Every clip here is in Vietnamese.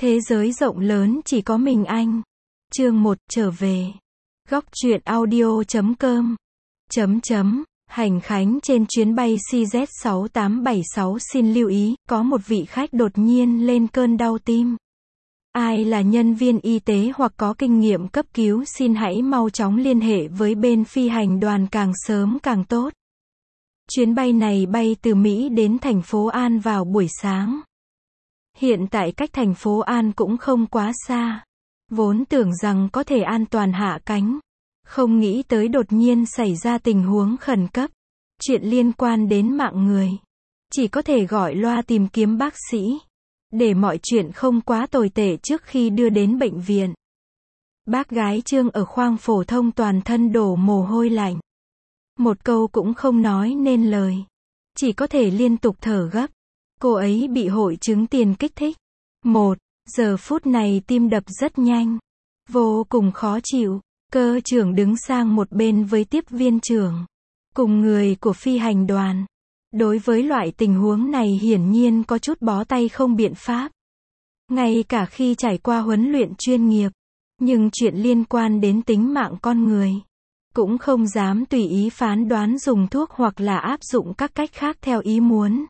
Thế giới rộng lớn chỉ có mình anh. Chương 1, trở về. Góc truyện audio.com. Hành khánh trên chuyến bay CZ6876 xin lưu ý, có một vị khách đột nhiên lên cơn đau tim. Ai là nhân viên y tế hoặc có kinh nghiệm cấp cứu xin hãy mau chóng liên hệ với bên phi hành đoàn càng sớm càng tốt. Chuyến bay này bay từ Mỹ đến thành phố An vào buổi sáng. Hiện tại cách thành phố An cũng không quá xa. Vốn tưởng rằng có thể an toàn hạ cánh. Không nghĩ tới đột nhiên xảy ra tình huống khẩn cấp. Chuyện liên quan đến mạng người. Chỉ có thể gọi loa tìm kiếm bác sĩ. Để mọi chuyện không quá tồi tệ trước khi đưa đến bệnh viện. Bác gái Trương ở khoang phổ thông toàn thân đổ mồ hôi lạnh. Một câu cũng không nói nên lời. Chỉ có thể liên tục thở gấp. Cô ấy bị hội chứng tiền kích thích. Giờ phút này tim đập rất nhanh. Vô cùng khó chịu. Cơ trưởng đứng sang một bên với tiếp viên trưởng. Cùng người của phi hành đoàn. Đối với loại tình huống này hiển nhiên có chút bó tay không biện pháp. Ngay cả khi trải qua huấn luyện chuyên nghiệp. Nhưng chuyện liên quan đến tính mạng con người. Cũng không dám tùy ý phán đoán dùng thuốc hoặc là áp dụng các cách khác theo ý muốn.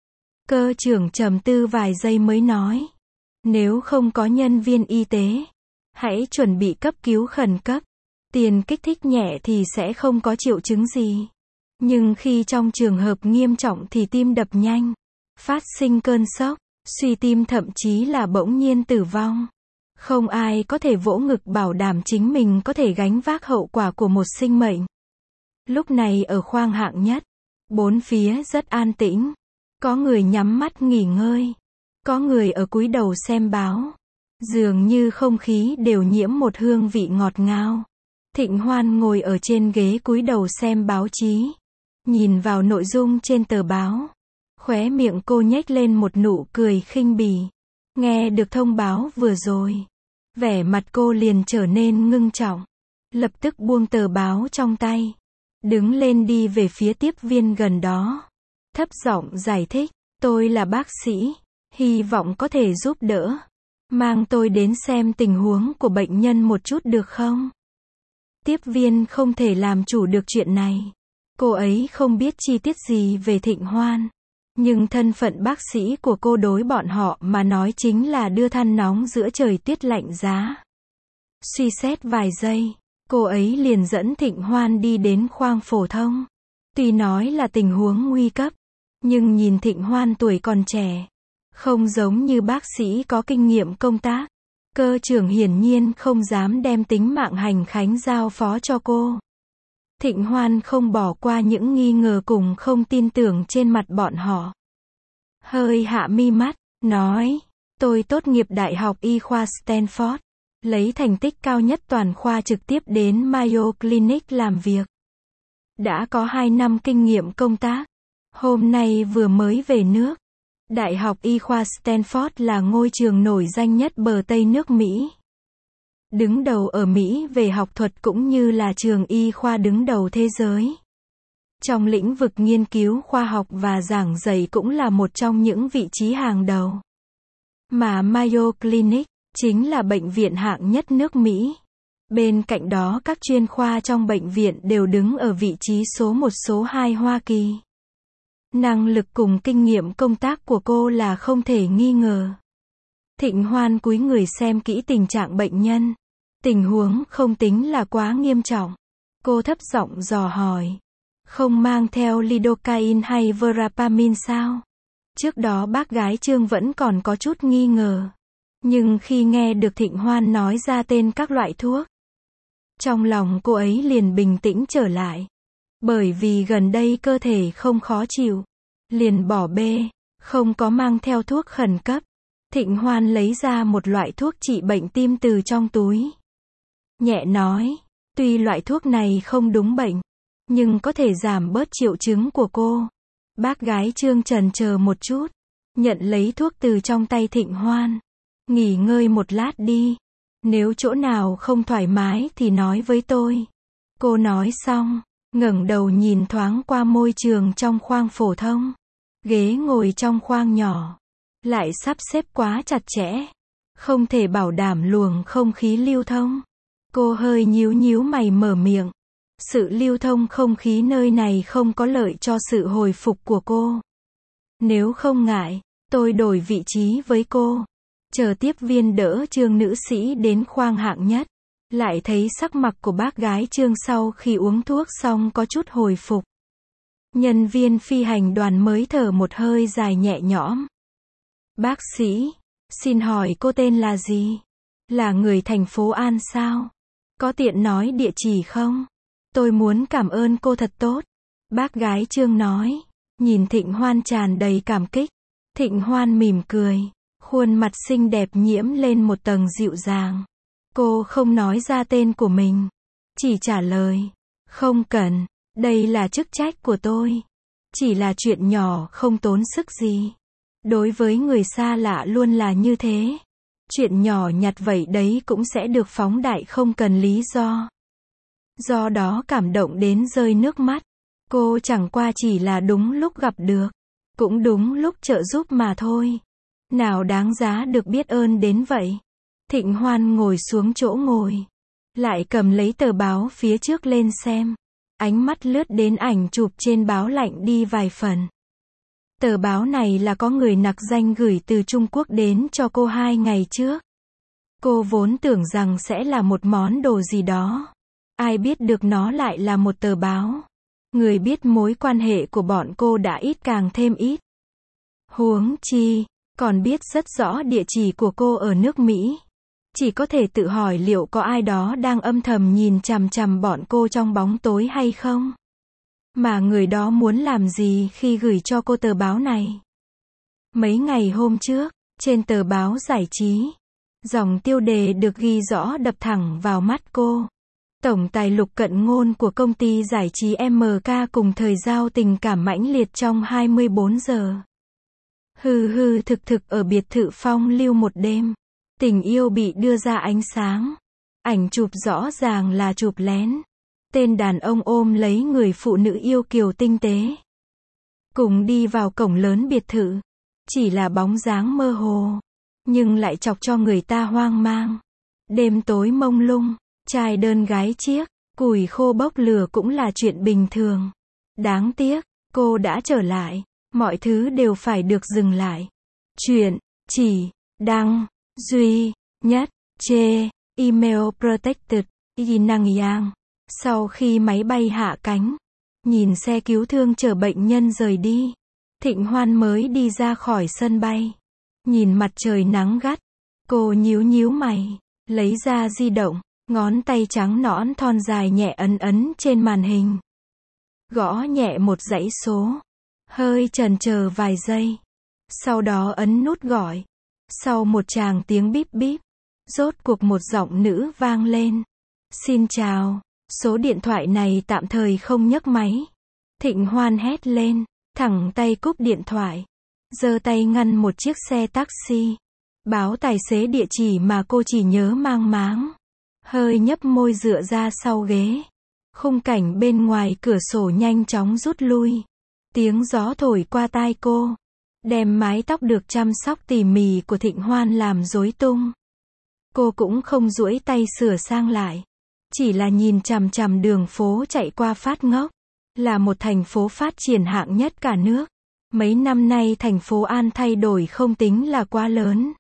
Cơ trưởng trầm tư vài giây mới nói. Nếu không có nhân viên y tế, hãy chuẩn bị cấp cứu khẩn cấp. Tiền kích thích nhẹ thì sẽ không có triệu chứng gì. Nhưng khi trong trường hợp nghiêm trọng thì tim đập nhanh, phát sinh cơn sốc, suy tim thậm chí là bỗng nhiên tử vong. Không ai có thể vỗ ngực bảo đảm chính mình có thể gánh vác hậu quả của một sinh mệnh. Lúc này ở khoang hạng nhất, bốn phía rất an tĩnh. Có người nhắm mắt nghỉ ngơi. Có người ở cúi đầu xem báo. Dường như không khí đều nhiễm một hương vị ngọt ngào. Thịnh Hoan ngồi ở trên ghế cúi đầu xem báo chí. Nhìn vào nội dung trên tờ báo. Khóe miệng cô nhếch lên một nụ cười khinh bỉ. Nghe được thông báo vừa rồi. Vẻ mặt cô liền trở nên ngưng trọng. Lập tức buông tờ báo trong tay. Đứng lên đi về phía tiếp viên gần đó. Thấp giọng giải thích. Tôi là bác sĩ. Hy vọng có thể giúp đỡ. Mang tôi đến xem tình huống của bệnh nhân một chút được không? Tiếp viên không thể làm chủ được chuyện này. Cô ấy không biết chi tiết gì về Thịnh Hoan. Nhưng thân phận bác sĩ của cô đối bọn họ mà nói chính là đưa than nóng giữa trời tuyết lạnh giá. Suy xét vài giây, cô ấy liền dẫn Thịnh Hoan đi đến khoang phổ thông. Tuy nói là tình huống nguy cấp, nhưng nhìn Thịnh Hoan tuổi còn trẻ, không giống như bác sĩ có kinh nghiệm công tác. Cơ trưởng hiển nhiên không dám đem tính mạng hành khánh giao phó cho cô. Thịnh Hoan không bỏ qua những nghi ngờ cùng không tin tưởng trên mặt bọn họ. Hơi hạ mi mắt, nói, tôi tốt nghiệp Đại học Y khoa Stanford, lấy thành tích cao nhất toàn khoa trực tiếp đến Mayo Clinic làm việc. Đã có 2 năm kinh nghiệm công tác. Hôm nay vừa mới về nước. Đại học Y khoa Stanford là ngôi trường nổi danh nhất bờ Tây nước Mỹ. Đứng đầu ở Mỹ về học thuật cũng như là trường y khoa đứng đầu thế giới. Trong lĩnh vực nghiên cứu khoa học và giảng dạy cũng là một trong những vị trí hàng đầu. Mà Mayo Clinic chính là bệnh viện hạng nhất nước Mỹ. Bên cạnh đó các chuyên khoa trong bệnh viện đều đứng ở vị trí số 1 số 2 Hoa Kỳ. Năng lực cùng kinh nghiệm công tác của cô là không thể nghi ngờ. Thịnh Hoan cúi người xem kỹ tình trạng bệnh nhân. Tình huống không tính là quá nghiêm trọng. Cô thấp giọng dò hỏi. Không mang theo lidocaine hay verapamil sao? Trước đó bác gái Trương vẫn còn có chút nghi ngờ. Nhưng khi nghe được Thịnh Hoan nói ra tên các loại thuốc, trong lòng cô ấy liền bình tĩnh trở lại. Bởi vì gần đây cơ thể không khó chịu. Liền bỏ bê, không có mang theo thuốc khẩn cấp. Thịnh Hoan lấy ra một loại thuốc trị bệnh tim từ trong túi. Nhẹ nói, tuy loại thuốc này không đúng bệnh, nhưng có thể giảm bớt triệu chứng của cô. Bác gái Trương chần chờ một chút, nhận lấy thuốc từ trong tay Thịnh Hoan. Nghỉ ngơi một lát đi. Nếu chỗ nào không thoải mái thì nói với tôi. Cô nói xong, ngẩng đầu nhìn thoáng qua môi trường trong khoang phổ thông. Ghế ngồi trong khoang nhỏ lại sắp xếp quá chặt chẽ. Không thể bảo đảm luồng không khí lưu thông. Cô hơi nhíu nhíu mày mở miệng. Sự lưu thông không khí nơi này không có lợi cho sự hồi phục của cô. Nếu không ngại, tôi đổi vị trí với cô. Chờ tiếp viên đỡ Trương nữ sĩ đến khoang hạng nhất. Lại thấy sắc mặt của bác gái Trương sau khi uống thuốc xong có chút hồi phục. Nhân viên phi hành đoàn mới thở một hơi dài nhẹ nhõm. Bác sĩ, xin hỏi cô tên là gì? Là người thành phố An sao? Có tiện nói địa chỉ không? Tôi muốn cảm ơn cô thật tốt. Bác gái Trương nói. Nhìn Thịnh Hoan tràn đầy cảm kích. Thịnh Hoan mỉm cười. Khuôn mặt xinh đẹp nhiễm lên một tầng dịu dàng. Cô không nói ra tên của mình. Chỉ trả lời. Không cần, đây là chức trách của tôi. Chỉ là chuyện nhỏ không tốn sức gì. Đối với người xa lạ luôn là như thế. Chuyện nhỏ nhặt vậy đấy cũng sẽ được phóng đại không cần lý do. Do đó cảm động đến rơi nước mắt. Cô chẳng qua chỉ là đúng lúc gặp được. Cũng đúng lúc trợ giúp mà thôi. Nào đáng giá được biết ơn đến vậy. Thịnh Hoan ngồi xuống chỗ ngồi. Lại cầm lấy tờ báo phía trước lên xem. Ánh mắt lướt đến ảnh chụp trên báo lạnh đi vài phần. Tờ báo này là có người nặc danh gửi từ Trung Quốc đến cho cô 2 ngày trước. Cô vốn tưởng rằng sẽ là một món đồ gì đó. Ai biết được nó lại là một tờ báo. Người biết mối quan hệ của bọn cô đã ít càng thêm ít. Huống chi, còn biết rất rõ địa chỉ của cô ở nước Mỹ. Chỉ có thể tự hỏi liệu có ai đó đang âm thầm nhìn chằm chằm bọn cô trong bóng tối hay không? Mà người đó muốn làm gì khi gửi cho cô tờ báo này? Mấy ngày hôm trước, trên tờ báo giải trí, dòng tiêu đề được ghi rõ đập thẳng vào mắt cô. Tổng tài Lục Cận Ngôn của công ty giải trí MK cùng thời giao tình cảm mãnh liệt trong 24 giờ. Hư hư thực thực ở biệt thự phong lưu một đêm. Tình yêu bị đưa ra ánh sáng. Ảnh chụp rõ ràng là chụp lén. Tên đàn ông ôm lấy người phụ nữ yêu kiều tinh tế. Cùng đi vào cổng lớn biệt thự. Chỉ là bóng dáng mơ hồ. Nhưng lại chọc cho người ta hoang mang. Đêm tối mông lung. Trai đơn gái chiếc. Củi khô bốc lửa cũng là chuyện bình thường. Đáng tiếc, cô đã trở lại. Mọi thứ đều phải được dừng lại. Chuyện, chỉ, đăng, duy, nhất, chê, email protected, y năng yang. Sau khi máy bay hạ cánh, nhìn xe cứu thương chở bệnh nhân rời đi. Thịnh Hoan mới đi ra khỏi sân bay. Nhìn mặt trời nắng gắt. Cô nhíu nhíu mày, lấy ra di động, ngón tay trắng nõn thon dài nhẹ ấn ấn trên màn hình. Gõ nhẹ một dãy số. Hơi chần chờ vài giây. Sau đó ấn nút gọi. Sau một tràng tiếng bíp bíp, rốt cuộc một giọng nữ vang lên. Xin chào, số điện thoại này tạm thời không nhấc máy. Thịnh Hoan hét lên, thẳng tay cúp điện thoại. Giơ tay ngăn một chiếc xe taxi. Báo tài xế địa chỉ mà cô chỉ nhớ mang máng. Hơi nhấp môi dựa ra sau ghế. Khung cảnh bên ngoài cửa sổ nhanh chóng rút lui. Tiếng gió thổi qua tai cô. Đem mái tóc được chăm sóc tỉ mỉ của Thịnh Hoan làm rối tung. Cô cũng không duỗi tay sửa sang lại. Chỉ là nhìn chằm chằm đường phố chạy qua phát ngốc. Là một thành phố phát triển hạng nhất cả nước. Mấy năm nay thành phố An thay đổi không tính là quá lớn.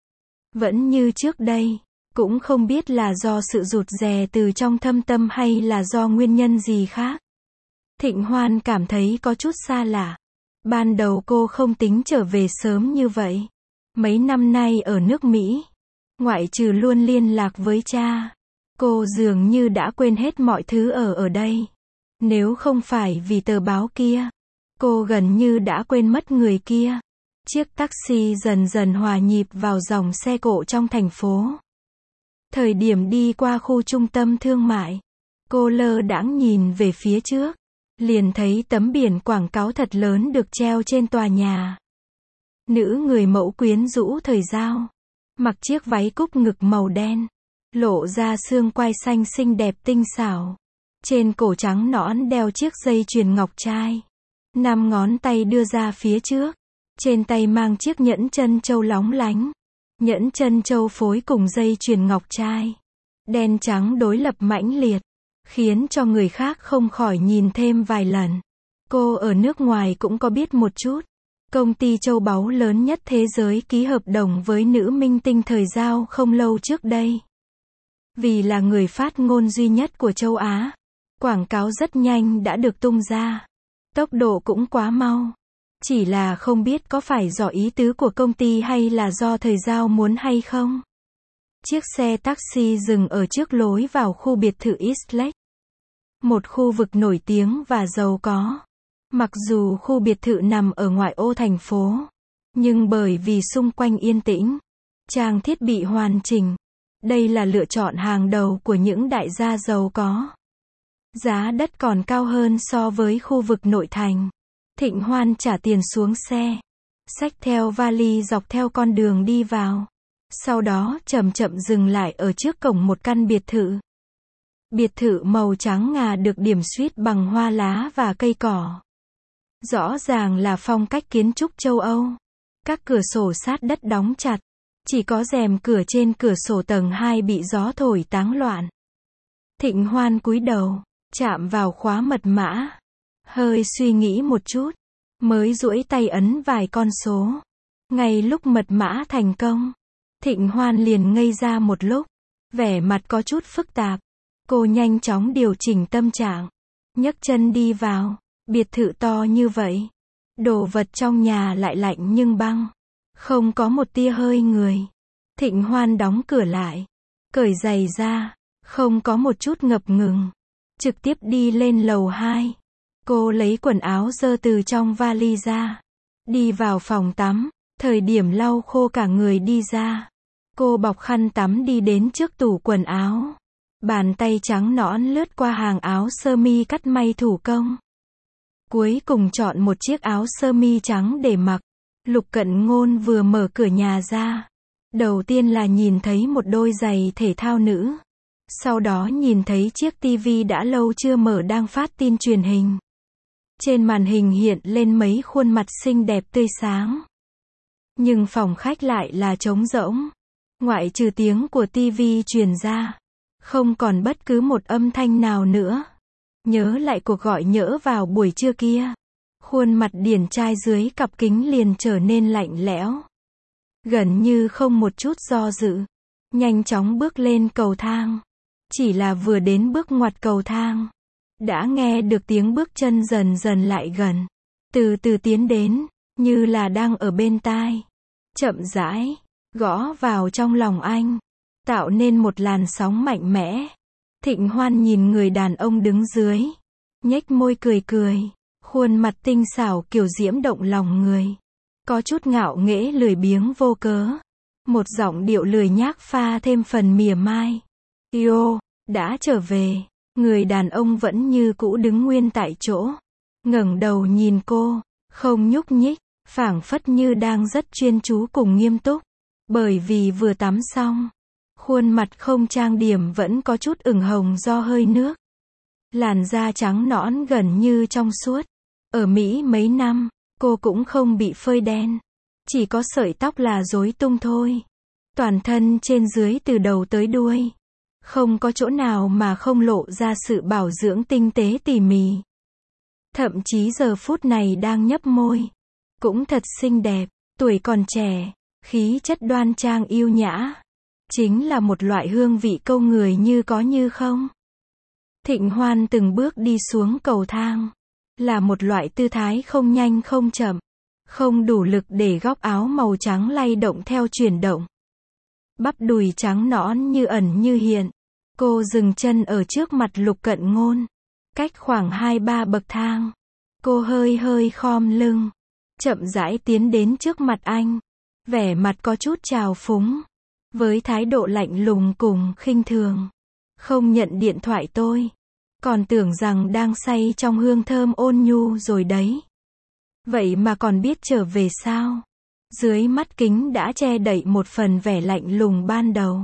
Vẫn như trước đây. Cũng không biết là do sự rụt rè từ trong thâm tâm hay là do nguyên nhân gì khác. Thịnh Hoan cảm thấy có chút xa lạ. Ban đầu cô không tính trở về sớm như vậy. Mấy năm nay ở nước Mỹ, ngoại trừ luôn liên lạc với cha, cô dường như đã quên hết mọi thứ ở đây. Nếu không phải vì tờ báo kia, cô gần như đã quên mất người kia. Chiếc taxi dần dần hòa nhịp vào dòng xe cộ trong thành phố. Thời điểm đi qua khu trung tâm thương mại, cô lơ đãng nhìn về phía trước. Liền thấy tấm biển quảng cáo thật lớn được treo trên tòa nhà. Nữ người mẫu quyến rũ thời giao. Mặc chiếc váy cúc ngực màu đen. Lộ ra xương quai xanh xinh đẹp tinh xảo. Trên cổ trắng nõn đeo chiếc dây chuyền ngọc trai. 5 ngón tay đưa ra phía trước. Trên tay mang chiếc nhẫn chân châu lóng lánh. nhẫn chân châu phối cùng dây chuyền ngọc trai, đen trắng đối lập mãnh liệt, khiến cho người khác không khỏi nhìn thêm vài lần. Cô ở nước ngoài cũng có biết một chút. Công ty châu báu lớn nhất thế giới ký hợp đồng với nữ minh tinh thời giao không lâu trước đây. Vì là người phát ngôn duy nhất của châu Á, quảng cáo rất nhanh đã được tung ra. Tốc độ cũng quá mau. Chỉ là không biết có phải do ý tứ của công ty hay là do thời giao muốn hay không. Chiếc xe taxi dừng ở trước lối vào khu biệt thự East Lake. Một khu vực nổi tiếng và giàu có. Mặc dù khu biệt thự nằm ở ngoại ô thành phố, nhưng bởi vì xung quanh yên tĩnh, trang thiết bị hoàn chỉnh, đây là lựa chọn hàng đầu của những đại gia giàu có. Giá đất còn cao hơn so với khu vực nội thành. Thịnh Hoan trả tiền xuống xe, xách theo vali dọc theo con đường đi vào. Sau đó chậm chậm dừng lại ở trước cổng một căn biệt thự. Biệt thự màu trắng ngà được điểm suýt bằng hoa lá và cây cỏ. Rõ ràng là phong cách kiến trúc châu Âu. Các cửa sổ sát đất đóng chặt. Chỉ có rèm cửa trên cửa sổ tầng 2 bị gió thổi táng loạn. Thịnh Hoan cúi đầu, chạm vào khóa mật mã. Hơi suy nghĩ một chút, mới duỗi tay ấn vài con số. Ngay lúc mật mã thành công, Thịnh Hoan liền ngây ra một lúc, vẻ mặt có chút phức tạp. Cô nhanh chóng điều chỉnh tâm trạng, nhấc chân đi vào. Biệt thự to như vậy, đồ vật trong nhà lại lạnh nhưng băng, không có một tia hơi người. Thịnh Hoan đóng cửa lại, cởi giày ra, không có một chút ngập ngừng, trực tiếp đi lên lầu 2. Cô lấy quần áo dơ từ trong vali ra, đi vào phòng tắm. Thời điểm lau khô cả người đi ra, cô bọc khăn tắm đi đến trước tủ quần áo. Bàn tay trắng nõn lướt qua hàng áo sơ mi cắt may thủ công. Cuối cùng chọn một chiếc áo sơ mi trắng để mặc. Lục Cận Ngôn vừa mở cửa nhà ra, đầu tiên là nhìn thấy một đôi giày thể thao nữ. Sau đó nhìn thấy chiếc tivi đã lâu chưa mở đang phát tin truyền hình. Trên màn hình hiện lên mấy khuôn mặt xinh đẹp tươi sáng. Nhưng phòng khách lại là trống rỗng. Ngoại trừ tiếng của tivi truyền ra, không còn bất cứ một âm thanh nào nữa. Nhớ lại cuộc gọi nhỡ vào buổi trưa kia. Khuôn mặt điển trai dưới cặp kính liền trở nên lạnh lẽo. Gần như không một chút do dự. Nhanh chóng bước lên cầu thang. Chỉ là vừa đến bước ngoặt cầu thang, đã nghe được tiếng bước chân dần dần lại gần. Từ từ tiến đến, như là đang ở bên tai. Chậm rãi, gõ vào trong lòng anh. Tạo nên một làn sóng mạnh mẽ. Thịnh Hoan nhìn người đàn ông đứng dưới. Nhếch môi cười cười. Khuôn mặt tinh xảo kiểu diễm động lòng người. Có chút ngạo nghễ lười biếng vô cớ. Một giọng điệu lười nhác pha thêm phần mỉa mai. Yo, đã trở về. Người đàn ông vẫn như cũ đứng nguyên tại chỗ. Ngẩng đầu nhìn cô, không nhúc nhích, phảng phất như đang rất chuyên chú cùng nghiêm túc. Bởi vì vừa tắm xong, khuôn mặt không trang điểm vẫn có chút ửng hồng do hơi nước. Làn da trắng nõn gần như trong suốt. Ở Mỹ mấy năm, cô cũng không bị phơi đen. Chỉ có sợi tóc là rối tung thôi. Toàn thân trên dưới từ đầu tới đuôi. Không có chỗ nào mà không lộ ra sự bảo dưỡng tinh tế tỉ mỉ. Thậm chí giờ phút này đang nhấp môi. Cũng thật xinh đẹp, tuổi còn trẻ, khí chất đoan trang yêu nhã. Chính là một loại hương vị câu người như có như không. Thịnh Hoan từng bước đi xuống cầu thang. Là một loại tư thái không nhanh không chậm. Không đủ lực để góc áo màu trắng lay động theo chuyển động. Bắp đùi trắng nõn như ẩn như hiện. Cô dừng chân ở trước mặt Lục Cận Ngôn. Cách khoảng 2-3 bậc thang. Cô hơi hơi khom lưng. Chậm rãi tiến đến trước mặt anh. Vẻ mặt có chút trào phúng. Với thái độ lạnh lùng cùng khinh thường. Không nhận điện thoại tôi. Còn tưởng rằng đang say trong hương thơm ôn nhu rồi đấy. Vậy mà còn biết trở về sao? Dưới mắt kính đã che đậy một phần vẻ lạnh lùng ban đầu.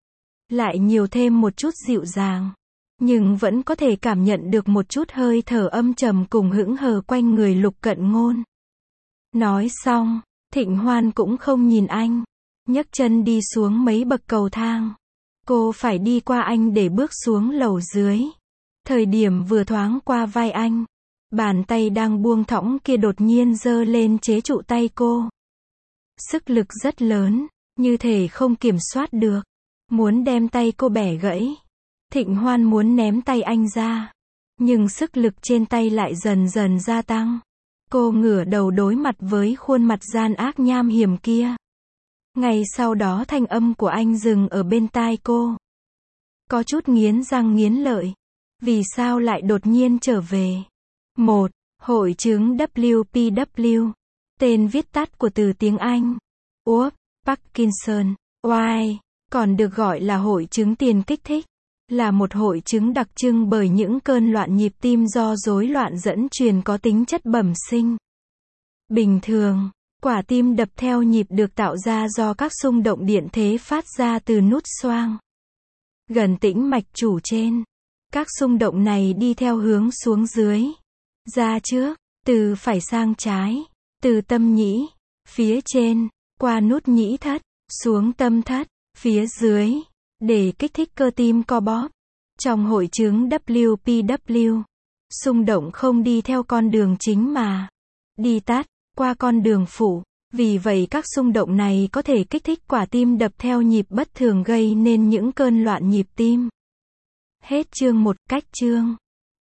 Lại nhiều thêm một chút dịu dàng. Nhưng vẫn có thể cảm nhận được một chút hơi thở âm trầm cùng hững hờ quanh người Lục Cận Ngôn. Nói xong, Thịnh Hoan cũng không nhìn anh. nhấc chân đi xuống mấy bậc cầu thang. Cô phải đi qua anh để bước xuống lầu dưới. Thời điểm vừa thoáng qua vai anh, bàn tay đang buông thõng kia đột nhiên giơ lên chế trụ tay cô. Sức lực rất lớn, như thể không kiểm soát được, muốn đem tay cô bẻ gãy. Thịnh Hoan muốn ném tay anh ra, nhưng sức lực trên tay lại dần dần gia tăng. Cô ngửa đầu đối mặt với khuôn mặt gian ác nham hiểm kia. Ngay sau đó thanh âm của anh dừng ở bên tai cô. Có chút nghiến răng nghiến lợi. Vì sao lại đột nhiên trở về? 1. Hội chứng WPW. Tên viết tắt của từ tiếng Anh. Úp, Parkinson, Y. Còn được gọi là hội chứng tiền kích thích. Là một hội chứng đặc trưng bởi những cơn loạn nhịp tim do rối loạn dẫn truyền có tính chất bẩm sinh. Bình thường, quả tim đập theo nhịp được tạo ra do các xung động điện thế phát ra từ nút xoang gần tĩnh mạch chủ trên. Các xung động này đi theo hướng xuống dưới, ra trước, từ phải sang trái, từ tâm nhĩ, phía trên, qua nút nhĩ thất, xuống tâm thất, phía dưới, để kích thích cơ tim co bóp. Trong hội chứng WPW, xung động không đi theo con đường chính mà đi tắt, qua con đường phụ. Vì vậy các xung động này có thể kích thích quả tim đập theo nhịp bất thường gây nên những cơn loạn nhịp tim. Hết chương 1, cách chương